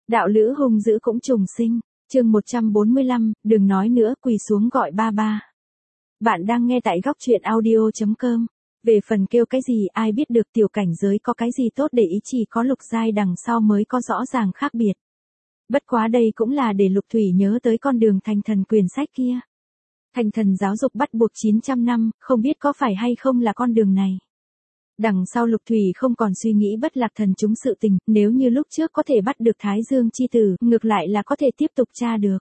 Đạo lữ hung dữ cũng trùng sinh. Chương 145, đừng nói nữa, quỳ xuống gọi ba ba. Bạn đang nghe tại góc truyện audio.com. Về phần kêu cái gì ai biết được, tiểu cảnh giới có cái gì tốt để ý, chỉ có Lục Giai đằng sau mới có rõ ràng khác biệt. Bất quá đây cũng là để Lục Thủy nhớ tới con đường thành thần quyển sách kia. Thành thần giáo dục bắt buộc 900 năm, không biết có phải hay không là con đường này. Đằng sau Lục Thủy không còn suy nghĩ bất lạc thần chúng sự tình, nếu như lúc trước có thể bắt được Thái Dương chi tử, ngược lại là có thể tiếp tục tra được.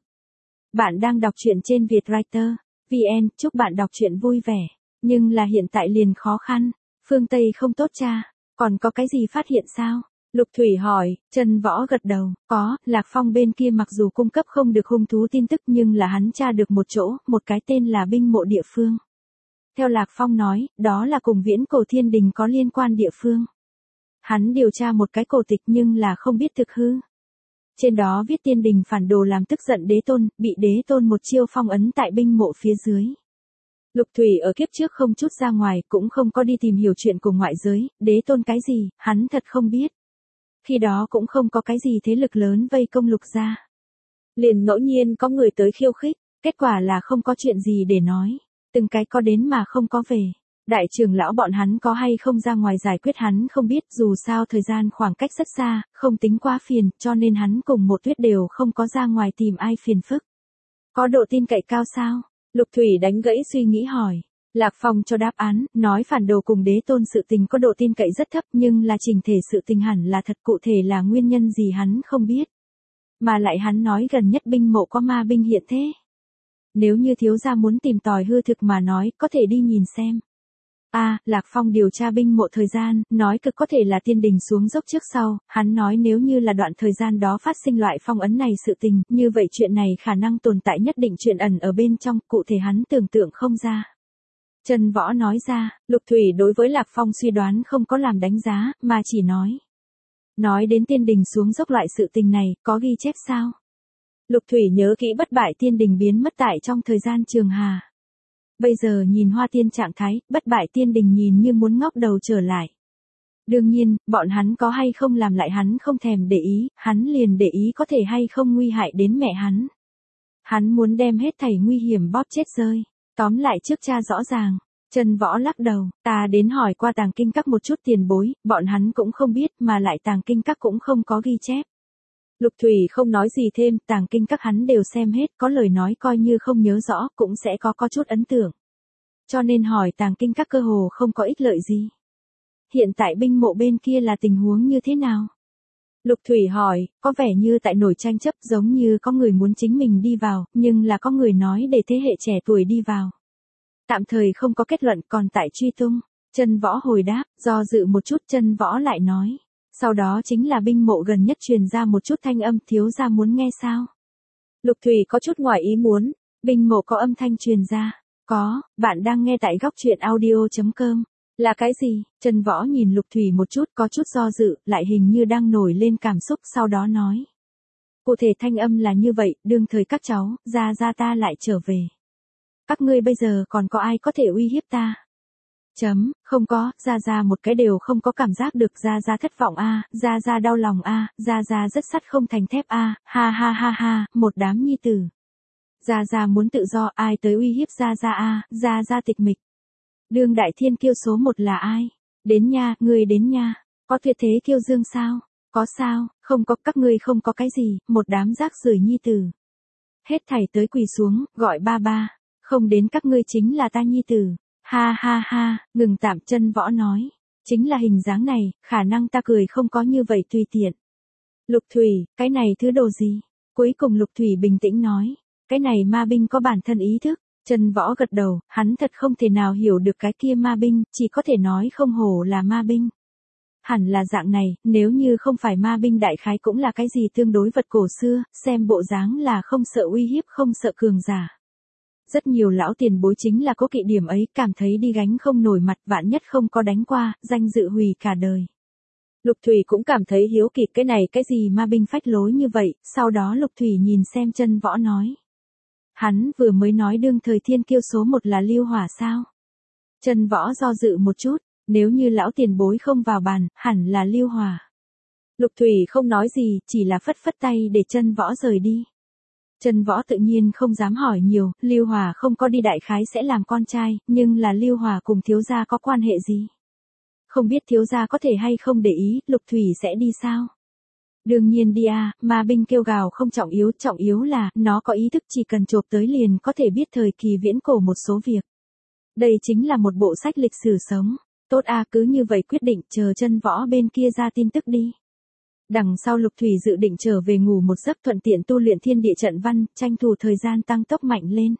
Bạn đang đọc truyện trên Vietwriter VN, chúc bạn đọc truyện vui vẻ. Nhưng là hiện tại liền khó khăn, phương Tây không tốt tra, còn có cái gì phát hiện sao? Lục Thủy hỏi. Trần Võ gật đầu, có, Lạc Phong bên kia mặc dù cung cấp không được hung thú tin tức nhưng là hắn tra được một chỗ, một cái tên là binh mộ địa phương. Theo Lạc Phong nói, đó là cùng viễn cổ thiên đình có liên quan địa phương. Hắn điều tra một cái cổ tịch nhưng là không biết thực hư. Trên đó viết tiên đình phản đồ làm tức giận đế tôn, bị đế tôn một chiêu phong ấn tại binh mộ phía dưới. Lục Thủy ở kiếp trước không chút ra ngoài, cũng không có đi tìm hiểu chuyện của ngoại giới, đế tôn cái gì, hắn thật không biết. Khi đó cũng không có cái gì thế lực lớn vây công Lục gia. Liền ngẫu nhiên có người tới khiêu khích, kết quả là không có chuyện gì để nói. Từng cái có đến mà không có về. Đại trưởng lão bọn hắn có hay không ra ngoài giải quyết hắn không biết, dù sao thời gian khoảng cách rất xa, không tính quá phiền, cho nên hắn cùng Một Tuyết đều không có ra ngoài tìm ai phiền phức. Có độ tin cậy cao sao? Lục Thủy đánh gãy suy nghĩ hỏi. Lạc Phong cho đáp án, nói phản đồ cùng đế tôn sự tình có độ tin cậy rất thấp, nhưng là chỉnh thể sự tình hẳn là thật, cụ thể là nguyên nhân gì hắn không biết. Mà lại hắn nói gần nhất binh mộ có ma binh hiện thế. Nếu như thiếu gia muốn tìm tòi hư thực mà nói, có thể đi nhìn xem. Lạc Phong điều tra binh mộ thời gian, nói cực có thể là tiên đình xuống dốc trước sau, hắn nói nếu như là đoạn thời gian đó phát sinh loại phong ấn này sự tình, như vậy chuyện này khả năng tồn tại nhất định chuyện ẩn ở bên trong, cụ thể hắn tưởng tượng không ra. Trần Võ nói ra. Lục Thủy đối với Lạc Phong suy đoán không có làm đánh giá, mà chỉ nói. Nói đến tiên đình xuống dốc loại sự tình này, có ghi chép sao? Lục Thủy nhớ kỹ bất bại tiên đình biến mất tại trong thời gian trường hà. Bây giờ nhìn Hoa Tiên trạng thái, bất bại tiên đình nhìn như muốn ngóc đầu trở lại. Đương nhiên, bọn hắn có hay không làm lại hắn không thèm để ý, hắn liền để ý có thể hay không nguy hại đến mẹ hắn. Hắn muốn đem hết thảy nguy hiểm bóp chết rơi. Tóm lại trước cha rõ ràng. Trần Võ lắc đầu, ta đến hỏi qua Tàng Kinh Các một chút tiền bối, bọn hắn cũng không biết, mà lại Tàng Kinh Các cũng không có ghi chép. Lục Thủy không nói gì thêm, Tàng Kinh Các hắn đều xem hết, có lời nói coi như không nhớ rõ, cũng sẽ có chút ấn tượng. Cho nên hỏi Tàng Kinh Các cơ hồ không có ích lợi gì. Hiện tại binh mộ bên kia là tình huống như thế nào? Lục Thủy hỏi, có vẻ như tại nổi tranh chấp, giống như có người muốn chính mình đi vào, nhưng là có người nói để thế hệ trẻ tuổi đi vào. Tạm thời không có kết luận, còn tại truy tung. Trần Võ hồi đáp, do dự một chút Trần Võ lại nói. Sau đó chính là binh mộ gần nhất truyền ra một chút thanh âm, thiếu gia muốn nghe sao? Lục Thủy có chút ngoài ý muốn, binh mộ có âm thanh truyền ra. Có, bạn đang nghe tại góc truyện audio.com. Là cái gì? Trần Võ nhìn Lục Thủy một chút, có chút do dự, lại hình như đang nổi lên cảm xúc, sau đó nói. Cụ thể thanh âm là như vậy, đương thời các cháu, gia ta lại trở về. Các ngươi bây giờ còn có ai có thể uy hiếp ta? Không có, gia một cái đều không có cảm giác được, gia thất vọng gia đau lòng gia rất sắt không thành thép ha ha ha ha, một đám nhi tử. Gia muốn tự do, ai tới uy hiếp gia tịch mịch. Đương đại thiên kiêu số 1 là ai? Đến nha, ngươi đến nha. Có tuyệt thế kiêu dương sao? Có sao? Không có, các ngươi không có cái gì, một đám rác rưởi nhi tử. Hết thảy tới quỳ xuống, gọi ba ba. Không đến các ngươi chính là ta nhi tử. Ha ha ha, ngừng tạm. Trần Võ nói. Chính là hình dáng này, khả năng ta cười không có như vậy tùy tiện. Lục Thủy, cái này thứ đồ gì? Cuối cùng Lục Thủy bình tĩnh nói. Cái này ma binh có bản thân ý thức. Trần Võ gật đầu, hắn thật không thể nào hiểu được cái kia ma binh, chỉ có thể nói không hổ là ma binh. Hẳn là dạng này, nếu như không phải ma binh đại khái cũng là cái gì tương đối vật cổ xưa, xem bộ dáng là không sợ uy hiếp, không sợ cường giả. Rất nhiều lão tiền bối chính là có kỵ điểm ấy, cảm thấy đi gánh không nổi mặt, vạn nhất không có đánh qua, danh dự hủy cả đời. Lục Thủy cũng cảm thấy hiếu kỳ, cái này cái gì ma binh phách lối như vậy, sau đó Lục Thủy nhìn xem Trần Võ nói. Hắn vừa mới nói đương thời thiên kiêu số 1 là Lưu Hỏa sao? Trần Võ do dự một chút, nếu như lão tiền bối không vào bàn, hẳn là Lưu Hỏa. Lục Thủy không nói gì, chỉ là phất phất tay để Chân Võ rời đi. Chân Võ tự nhiên không dám hỏi nhiều, Lưu Hòa không có đi đại khái sẽ làm con trai, nhưng là Lưu Hòa cùng thiếu gia có quan hệ gì? Không biết thiếu gia có thể hay không để ý, Lục Thủy sẽ đi sao? Đương nhiên đi à, mà binh kêu gào không trọng yếu là, nó có ý thức chỉ cần chộp tới liền có thể biết thời kỳ viễn cổ một số việc. Đây chính là một bộ sách lịch sử sống. Tốt à, cứ như vậy quyết định, chờ Chân Võ bên kia ra tin tức đi. Đằng sau Lục Thủy dự định trở về ngủ một giấc thuận tiện tu luyện thiên địa trận văn, tranh thủ thời gian tăng tốc mạnh lên.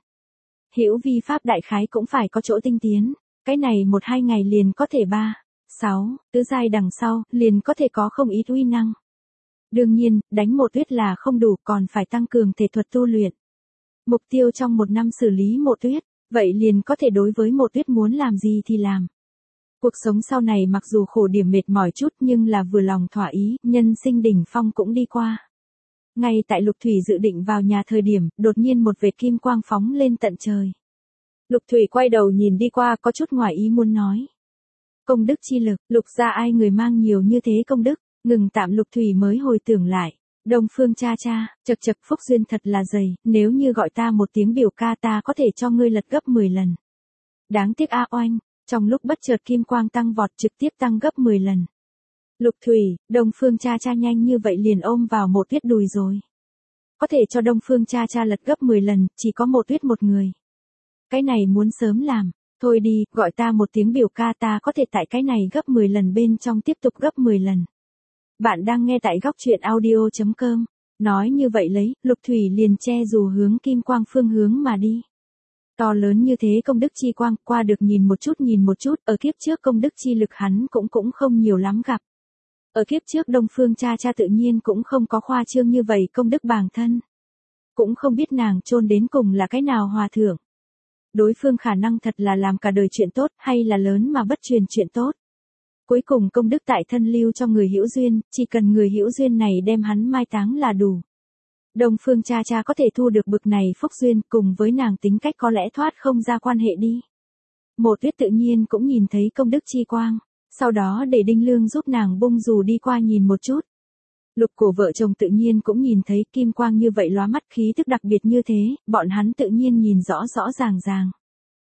Hữu vi pháp đại khái cũng phải có chỗ tinh tiến, cái này 1-2 ngày liền có thể 3-6, tứ giai đằng sau, liền có thể có không ít uy năng. Đương nhiên, đánh một tuyết là không đủ, còn phải tăng cường thể thuật tu luyện. Mục tiêu trong 1 năm xử lý một tuyết, vậy liền có thể đối với một tuyết muốn làm gì thì làm. Cuộc sống sau này mặc dù khổ điểm mệt mỏi chút nhưng là vừa lòng thỏa ý, nhân sinh đỉnh phong cũng đi qua. Ngay tại Lục Thủy dự định vào nhà thời điểm, đột nhiên một vệt kim quang phóng lên tận trời. Lục Thủy quay đầu nhìn đi qua, có chút ngoài ý muốn nói. Công đức chi lực, Lục gia ai người mang nhiều như thế công đức, ngừng tạm Lục Thủy mới hồi tưởng lại. Đông Phương cha, chật phúc duyên thật là dày, nếu như gọi ta một tiếng biểu ca ta có thể cho ngươi lật gấp 10 lần. Đáng tiếc a oanh. Trong lúc bất chợt kim quang tăng vọt trực tiếp tăng gấp 10 lần. Lục Thủy, Đông Phương cha nhanh như vậy liền ôm vào một tuyết đùi rồi. Có thể cho Đông Phương cha lật gấp 10 lần, chỉ có một tuyết một người. Cái này muốn sớm làm, thôi đi, gọi ta một tiếng biểu ca ta có thể tại cái này gấp 10 lần bên trong tiếp tục gấp 10 lần. Bạn đang nghe tại góc truyện audio.com. Nói như vậy lấy, Lục Thủy liền che dù hướng kim quang phương hướng mà đi. To lớn như thế công đức chi quang, qua được nhìn một chút, ở kiếp trước công đức chi lực hắn cũng không nhiều lắm gặp. Ở kiếp trước Đông Phương cha tự nhiên cũng không có khoa trương như vậy công đức bàng thân. Cũng không biết nàng chôn đến cùng là cái nào hòa thượng. Đối phương khả năng thật là làm cả đời chuyện tốt hay là lớn mà bất truyền chuyện tốt. Cuối cùng công đức tại thân lưu cho người hữu duyên, chỉ cần người hữu duyên này đem hắn mai táng là đủ. Đông Phương cha có thể thu được bực này phúc duyên, cùng với nàng tính cách có lẽ thoát không ra quan hệ đi. Một tuyết tự nhiên cũng nhìn thấy công đức chi quang, sau đó để Đinh Lương giúp nàng bung dù đi qua nhìn một chút. Lục Cổ vợ chồng tự nhiên cũng nhìn thấy kim quang như vậy lóa mắt, khí thức đặc biệt như thế, bọn hắn tự nhiên nhìn rõ ràng.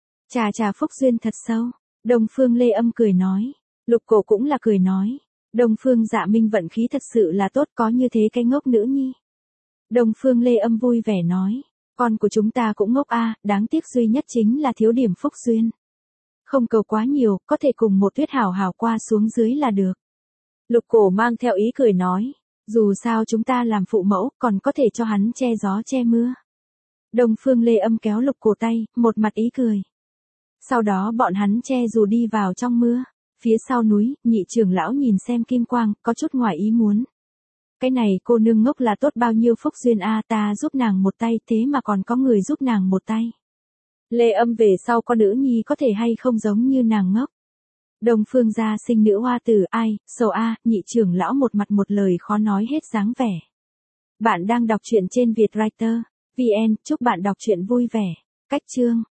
Cha phúc duyên thật sâu, Đông Phương Lê Âm cười nói, Lục Cổ cũng là cười nói, Đông Phương Dạ Minh vận khí thật sự là tốt, có như thế cái ngốc nữ nhi. Đông Phương Lê Âm vui vẻ nói, con của chúng ta cũng ngốc a, đáng tiếc duy nhất chính là thiếu điểm phúc duyên. Không cầu quá nhiều, có thể cùng một tuyết hảo hảo qua xuống dưới là được. Lục Cổ mang theo ý cười nói, dù sao chúng ta làm phụ mẫu, còn có thể cho hắn che gió che mưa. Đông Phương Lê Âm kéo Lục Cổ tay, một mặt ý cười. Sau đó bọn hắn che dù đi vào trong mưa, phía sau núi, nhị trưởng lão nhìn xem kim quang, có chút ngoài ý muốn. Cái này cô nương ngốc là tốt bao nhiêu phúc duyên a, ta giúp nàng một tay thế mà còn có người giúp nàng một tay. Lê Âm về sau con nữ nhi có thể hay không giống như nàng ngốc. Đông Phương gia sinh nữ hoa tử ai, sầu a, nhị trưởng lão một mặt một lời khó nói hết dáng vẻ. Bạn đang đọc truyện trên Vietwriter.vn, chúc bạn đọc truyện vui vẻ. Cách chương